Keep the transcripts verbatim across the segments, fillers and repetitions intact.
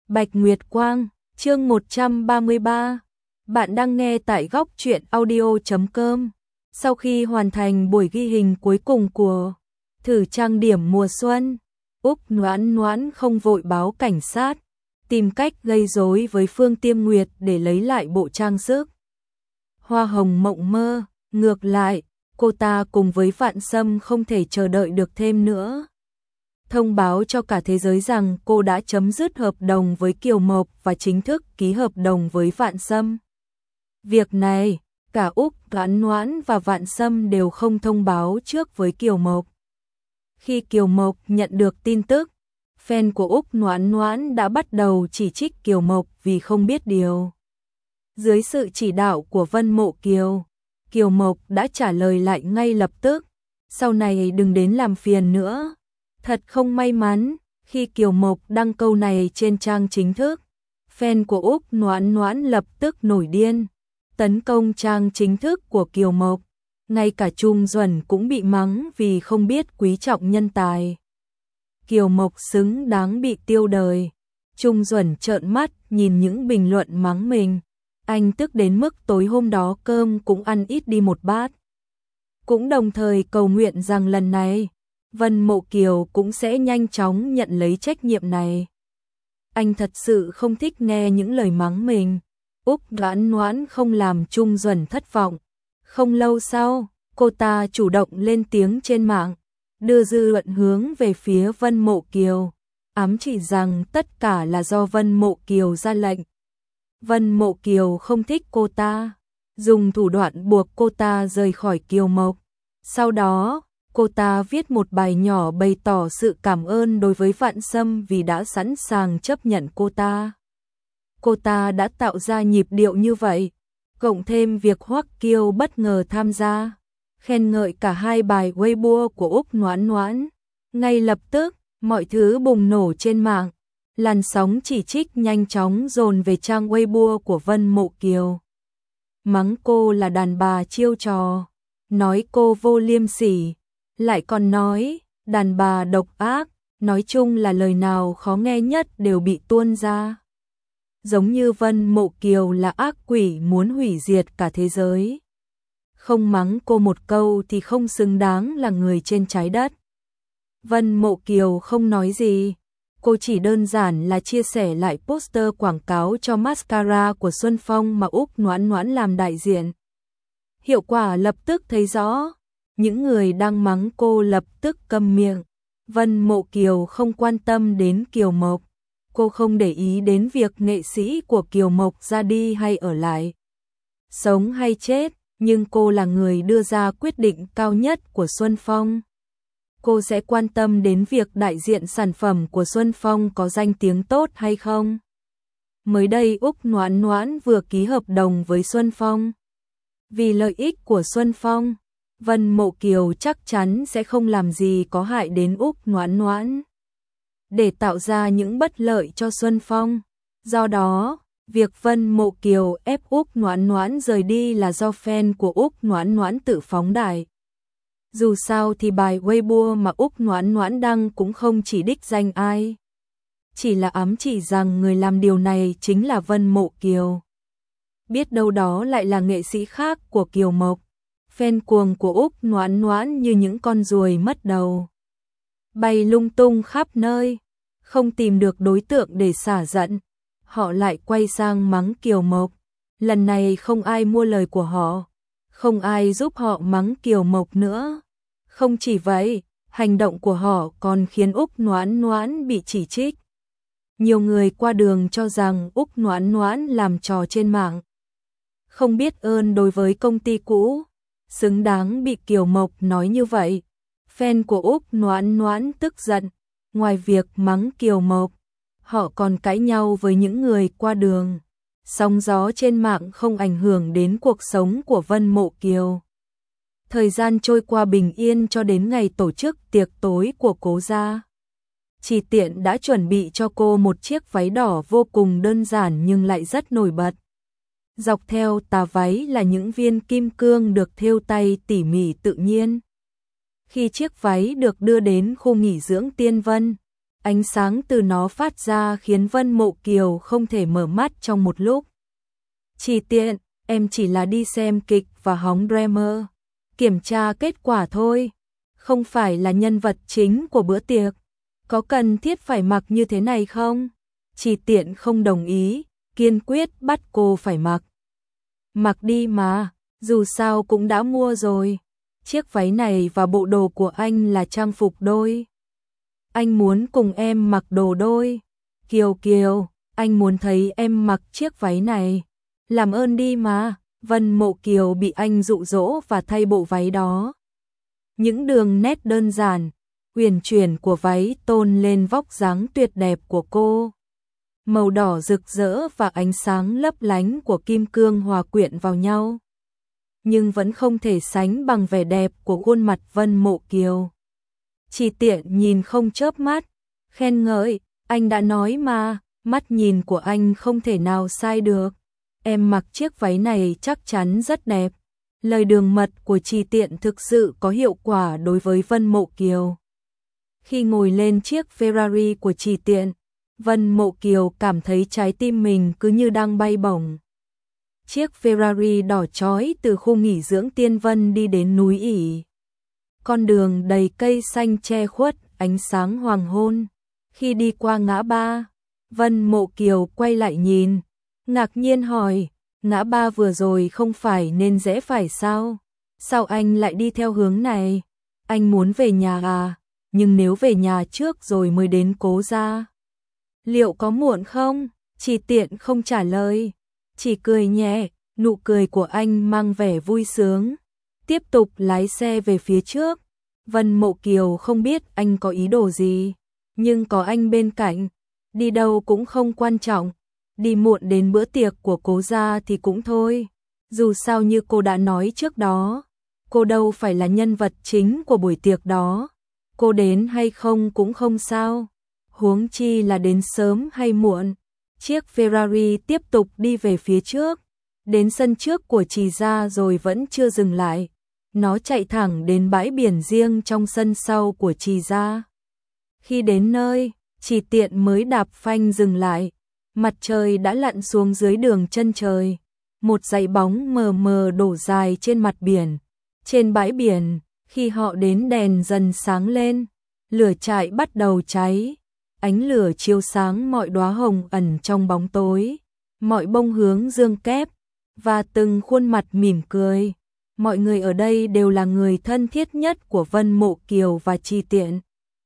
Bạch Nguyệt Quang, chương một trăm ba mươi ba. Bạn đang nghe tại góc truyện audio chấm com. Sau khi hoàn thành buổi ghi hình cuối cùng của thử trang điểm mùa xuân, Úc Noãn Noãn không vội báo cảnh sát, tìm cách gây rối với Phương Tiêm Nguyệt để lấy lại bộ trang sức. Hoa hồng mộng mơ, ngược lại, cô ta cùng với Vạn Sâm không thể chờ đợi được thêm nữa. Thông báo cho cả thế giới rằng cô đã chấm dứt hợp đồng với Kiều Mộc và chính thức ký hợp đồng với Vạn Sâm. Việc này, cả Úc Noãn Noãn và Vạn Sâm đều không thông báo trước với Kiều Mộc. Khi Kiều Mộc nhận được tin tức, fan của Úc Noãn Noãn đã bắt đầu chỉ trích Kiều Mộc vì không biết điều. Dưới sự chỉ đạo của Vân Mộ Kiều, Kiều Mộc đã trả lời lại ngay lập tức, sau này đừng đến làm phiền nữa. Thật không may mắn, khi Kiều Mộc đăng câu này trên trang chính thức, fan của Úc Noãn Noãn lập tức nổi điên, tấn công trang chính thức của Kiều Mộc. Ngay cả Trung Duẩn cũng bị mắng vì không biết quý trọng nhân tài. Kiều Mộc xứng đáng bị tiêu đời. Trung Duẩn trợn mắt nhìn những bình luận mắng mình. Anh tức đến mức tối hôm đó cơm cũng ăn ít đi một bát. Cũng đồng thời cầu nguyện rằng lần này, Vân Mộ Kiều cũng sẽ nhanh chóng nhận lấy trách nhiệm này. Anh thật sự không thích nghe những lời mắng mình. Úc Noãn Noãn không làm Trung Duẩn thất vọng. Không lâu sau, cô ta chủ động lên tiếng trên mạng, đưa dư luận hướng về phía Vân Mộ Kiều, ám chỉ rằng tất cả là do Vân Mộ Kiều ra lệnh. Vân Mộ Kiều không thích cô ta, dùng thủ đoạn buộc cô ta rời khỏi Kiều Mộc. Sau đó, cô ta viết một bài nhỏ bày tỏ sự cảm ơn đối với Vạn Sâm vì đã sẵn sàng chấp nhận cô ta. Cô ta đã tạo ra nhịp điệu như vậy, cộng thêm việc Hoắc Kiêu bất ngờ tham gia, khen ngợi cả hai bài Weibo của Úc Noãn Noãn. Ngay lập tức, mọi thứ bùng nổ trên mạng, làn sóng chỉ trích nhanh chóng dồn về trang Weibo của Vân Mộ Kiều. Mắng cô là đàn bà chiêu trò, nói cô vô liêm sỉ, lại còn nói đàn bà độc ác, nói chung là lời nào khó nghe nhất đều bị tuôn ra. Giống như Vân Mộ Kiều là ác quỷ muốn hủy diệt cả thế giới. Không mắng cô một câu thì không xứng đáng là người trên trái đất. Vân Mộ Kiều không nói gì, cô chỉ đơn giản là chia sẻ lại poster quảng cáo cho mascara của Xuân Phong mà Úc Noãn Noãn làm đại diện. Hiệu quả lập tức thấy rõ, những người đang mắng cô lập tức câm miệng. Vân Mộ Kiều không quan tâm đến Kiều Mộc. Cô không để ý đến việc nghệ sĩ của Kiều Mộc ra đi hay ở lại, sống hay chết, nhưng cô là người đưa ra quyết định cao nhất của Xuân Phong. Cô sẽ quan tâm đến việc đại diện sản phẩm của Xuân Phong có danh tiếng tốt hay không. Mới đây Úc Noãn Noãn vừa ký hợp đồng với Xuân Phong. Vì lợi ích của Xuân Phong, Vân Mộ Kiều chắc chắn sẽ không làm gì có hại đến Úc Noãn Noãn, để tạo ra những bất lợi cho Xuân Phong. Do đó, việc Vân Mộ Kiều ép Úc Noãn Noãn rời đi là do fan của Úc Noãn Noãn tự phóng đại. Dù sao thì bài Weibo mà Úc Noãn Noãn đăng cũng không chỉ đích danh ai, chỉ là ám chỉ rằng người làm điều này chính là Vân Mộ Kiều. Biết đâu đó lại là nghệ sĩ khác của Kiều Mộc. Fan cuồng của Úc Noãn Noãn như những con ruồi mất đầu, bay lung tung khắp nơi, không tìm được đối tượng để xả giận. Họ lại quay sang mắng Kiều Mộc. Lần này không ai mua lời của họ, không ai giúp họ mắng Kiều Mộc nữa. Không chỉ vậy, hành động của họ còn khiến Úc Noãn Noãn bị chỉ trích. Nhiều người qua đường cho rằng Úc Noãn Noãn làm trò trên mạng, không biết ơn đối với công ty cũ, xứng đáng bị Kiều Mộc nói như vậy. Fan của Úc Noãn Noãn tức giận, ngoài việc mắng Kiều Mộc, họ còn cãi nhau với những người qua đường. Sóng gió trên mạng không ảnh hưởng đến cuộc sống của Vân Mộ Kiều. Thời gian trôi qua bình yên cho đến ngày tổ chức tiệc tối của cố gia. Chỉ Tiện đã chuẩn bị cho cô một chiếc váy đỏ vô cùng đơn giản nhưng lại rất nổi bật. Dọc theo tà váy là những viên kim cương được thêu tay tỉ mỉ tự nhiên. Khi chiếc váy được đưa đến khu nghỉ dưỡng Tiên Vân, Ánh sáng từ nó phát ra khiến Vân Mộ Kiều không thể mở mắt trong một lúc. Chỉ tiện, em chỉ là đi xem kịch và hóng drama, kiểm tra kết quả thôi, không phải là nhân vật chính của bữa tiệc. Có cần thiết phải mặc như thế này không? Chỉ tiện không đồng ý, kiên quyết bắt cô phải mặc. Mặc đi mà, dù sao cũng đã mua rồi. Chiếc váy này và bộ đồ của anh là trang phục đôi. Anh muốn cùng em mặc đồ đôi. Kiều Kiều, anh muốn thấy em mặc chiếc váy này. Làm ơn đi mà. Vân Mộ Kiều bị anh dụ dỗ và thay bộ váy đó. Những đường nét đơn giản, uyển chuyển của váy tôn lên vóc dáng tuyệt đẹp của cô. Màu đỏ rực rỡ và ánh sáng lấp lánh của kim cương hòa quyện vào nhau, nhưng vẫn không thể sánh bằng vẻ đẹp của khuôn mặt Vân Mộ Kiều. Chỉ tiện nhìn không chớp mắt, khen ngợi, anh đã nói mà, mắt nhìn của anh không thể nào sai được. Em mặc chiếc váy này chắc chắn rất đẹp. Lời đường mật của Chỉ tiện thực sự có hiệu quả đối với Vân Mộ Kiều. Khi ngồi lên chiếc Ferrari của Chỉ tiện, Vân Mộ Kiều cảm thấy trái tim mình cứ như đang bay bổng. Chiếc Ferrari đỏ chói từ khu nghỉ dưỡng Tiên Vân đi đến núi ỉ. Con đường đầy cây xanh che khuất ánh sáng hoàng hôn. Khi đi qua ngã ba, Vân Mộ Kiều quay lại nhìn, ngạc nhiên hỏi, ngã ba vừa rồi không phải nên rẽ phải sao? Sao anh lại đi theo hướng này? Anh muốn về nhà à? Nhưng nếu về nhà trước rồi mới đến Cố gia, liệu có muộn không? Chỉ tiện không trả lời, chỉ cười nhẹ, nụ cười của anh mang vẻ vui sướng. Tiếp tục lái xe về phía trước. Vân Mộ Kiều không biết anh có ý đồ gì, nhưng có anh bên cạnh, đi đâu cũng không quan trọng. Đi muộn đến bữa tiệc của Cố gia thì cũng thôi. Dù sao như cô đã nói trước đó, cô đâu phải là nhân vật chính của buổi tiệc đó. Cô đến hay không cũng không sao. Huống chi là đến sớm hay muộn. Chiếc Ferrari tiếp tục đi về phía trước, đến sân trước của Trì gia rồi vẫn chưa dừng lại. Nó chạy thẳng đến bãi biển riêng trong sân sau của Trì gia. Khi đến nơi, Chỉ tiện mới đạp phanh dừng lại. Mặt trời đã lặn xuống dưới đường chân trời. Một dải bóng mờ mờ đổ dài trên mặt biển. Trên bãi biển, khi họ đến đèn dần sáng lên, lửa trại bắt đầu cháy. Ánh lửa chiếu sáng mọi đóa hồng ẩn trong bóng tối, mọi bông hướng dương kép và từng khuôn mặt mỉm cười. Mọi người ở đây đều là người thân thiết nhất của Vân Mộ Kiều và Chỉ tiện.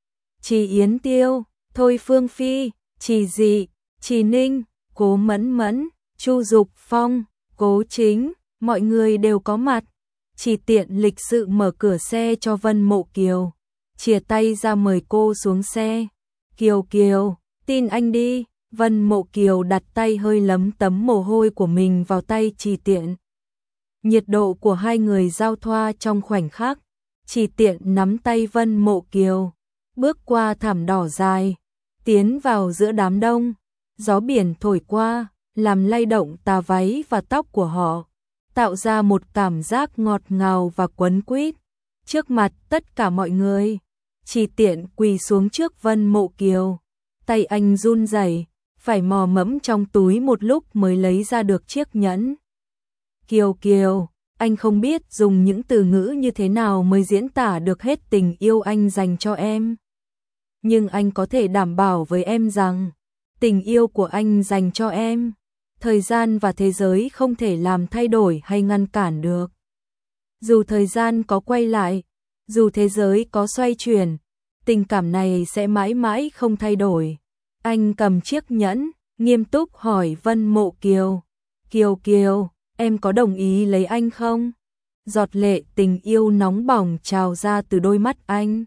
Trì Yến Tiêu, Thôi Phương Phi, Trì Dị, Trì Ninh, Cố Mẫn Mẫn, Chu Dục Phong, Cố Chính, mọi người đều có mặt. Chỉ tiện lịch sự mở cửa xe cho Vân Mộ Kiều, chìa tay ra mời cô xuống xe. Kiều Kiều, tin anh đi. Vân Mộ Kiều đặt tay hơi lấm tấm mồ hôi của mình vào tay Chỉ tiện. Nhiệt độ của hai người giao thoa trong khoảnh khắc. Chỉ tiện nắm tay Vân Mộ Kiều, bước qua thảm đỏ dài, tiến vào giữa đám đông. Gió biển thổi qua, làm lay động tà váy và tóc của họ, tạo ra một cảm giác ngọt ngào và quấn quýt. Trước mặt tất cả mọi người, Chỉ tiện quỳ xuống trước Vân Mộ Kiều. Tay anh run rẩy, phải mò mẫm trong túi một lúc mới lấy ra được chiếc nhẫn. Kiều Kiều, anh không biết dùng những từ ngữ như thế nào mới diễn tả được hết tình yêu anh dành cho em. Nhưng anh có thể đảm bảo với em rằng, tình yêu của anh dành cho em, thời gian và thế giới không thể làm thay đổi hay ngăn cản được. Dù thời gian có quay lại, dù thế giới có xoay chuyển, tình cảm này sẽ mãi mãi không thay đổi. Anh cầm chiếc nhẫn, nghiêm túc hỏi Vân Mộ Kiều. Kiều Kiều, em có đồng ý lấy anh không? Giọt lệ tình yêu nóng bỏng trào ra từ đôi mắt anh.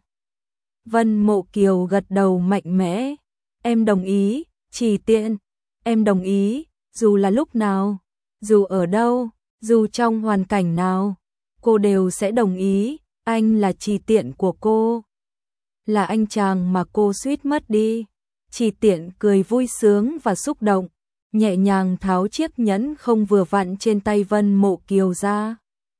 Vân Mộ Kiều gật đầu mạnh mẽ. Em đồng ý, Chỉ tiện. Em đồng ý, dù là lúc nào, dù ở đâu, dù trong hoàn cảnh nào, cô đều sẽ đồng ý. Anh là Chỉ tiện của cô, là anh chàng mà cô suýt mất đi. Chỉ tiện cười vui sướng và xúc động, nhẹ nhàng tháo chiếc nhẫn không vừa vặn trên tay Vân Mộ Kiều ra.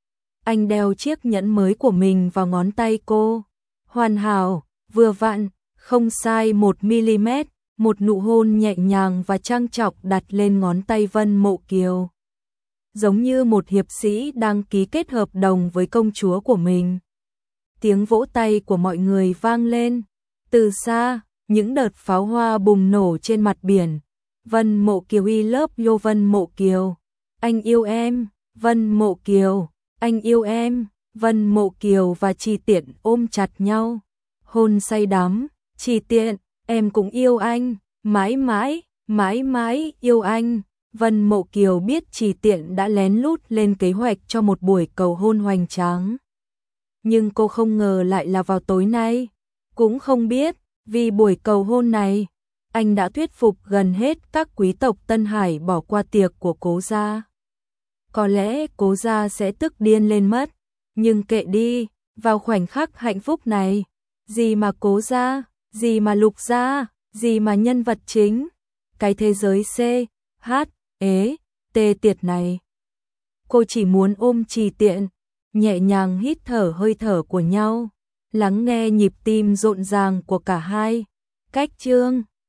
Anh đeo chiếc nhẫn mới của mình vào ngón tay cô. Hoàn hảo, vừa vặn, không sai một mi-li-mét, một nụ hôn nhẹ nhàng và trang trọng đặt lên ngón tay Vân Mộ Kiều. Giống như một hiệp sĩ đang ký kết hợp đồng với công chúa của mình. Tiếng vỗ tay của mọi người vang lên. Từ xa, những đợt pháo hoa bùng nổ trên mặt biển. Vân Mộ Kiều I love you Vân Mộ Kiều. Anh yêu em, Vân Mộ Kiều. Anh yêu em, Vân Mộ Kiều và Trì Tiện ôm chặt nhau. Hôn say đắm, Trì Tiện, em cũng yêu anh, mãi mãi, mãi mãi yêu anh. Vân Mộ Kiều biết Trì Tiện đã lén lút lên kế hoạch cho một buổi cầu hôn hoành tráng. Nhưng cô không ngờ lại là vào tối nay. Cũng không biết, vì buổi cầu hôn này, anh đã thuyết phục gần hết các quý tộc Tân Hải bỏ qua tiệc của Cố gia. Có lẽ Cố gia sẽ tức điên lên mất, nhưng kệ đi, vào khoảnh khắc hạnh phúc này, gì mà Cố gia, gì mà Lục gia, gì mà nhân vật chính, cái thế giới C, H, ế, T tiệt này. Cô chỉ muốn ôm Trì Tiện, nhẹ nhàng hít thở hơi thở của nhau, lắng nghe nhịp tim rộn ràng của cả hai. Cách chương